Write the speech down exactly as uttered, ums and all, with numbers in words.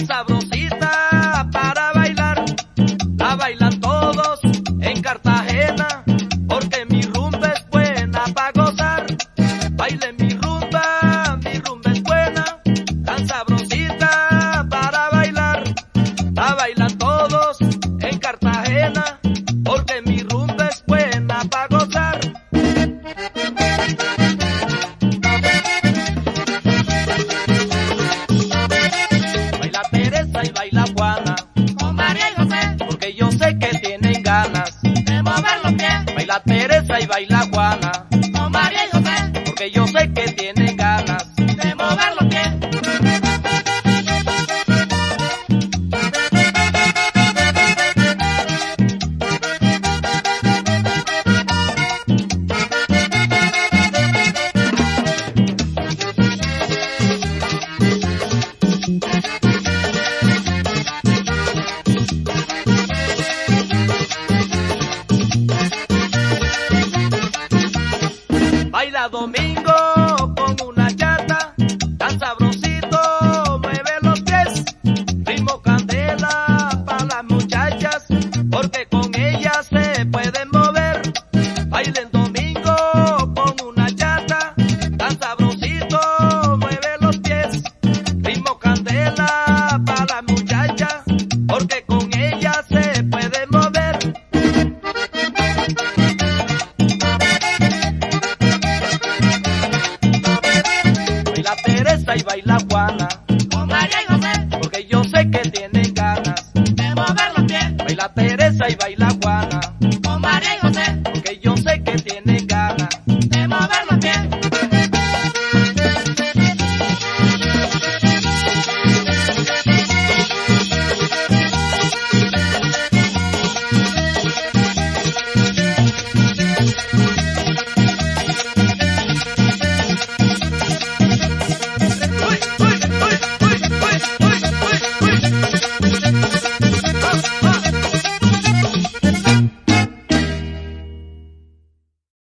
tan sabrosita para bailar. La bailan todos en Cartagena, porque mi rumba es buena para gozar. Bailen mi rumba, mi rumba es buena, tan sabrosita para bailar. La bailan todos en Cartagena, porque mi rumba es buena para gozar. Baila Teresa y baila Juana, con María y José, porque yo sé que tienen ganas de mover los pies. Baila Teresa y baila Juana, Con María y José, porque yo sé que tienen ganas de mover los pies. Baila Domingo con una chata, tan sabrosito, mueve los pies. Ritmo candela para las muchachas, porque con ellas se pueden mover. Bailen Domingo con una chata, tan sabrosito, mueve los pies. Ritmo candela para las muchachas, porque con ellas se pueden mover. Baila Teresa y baila Juana, Con María y José, porque yo sé que tienen ganas de mover los pies. Baila Teresa y baila Juana.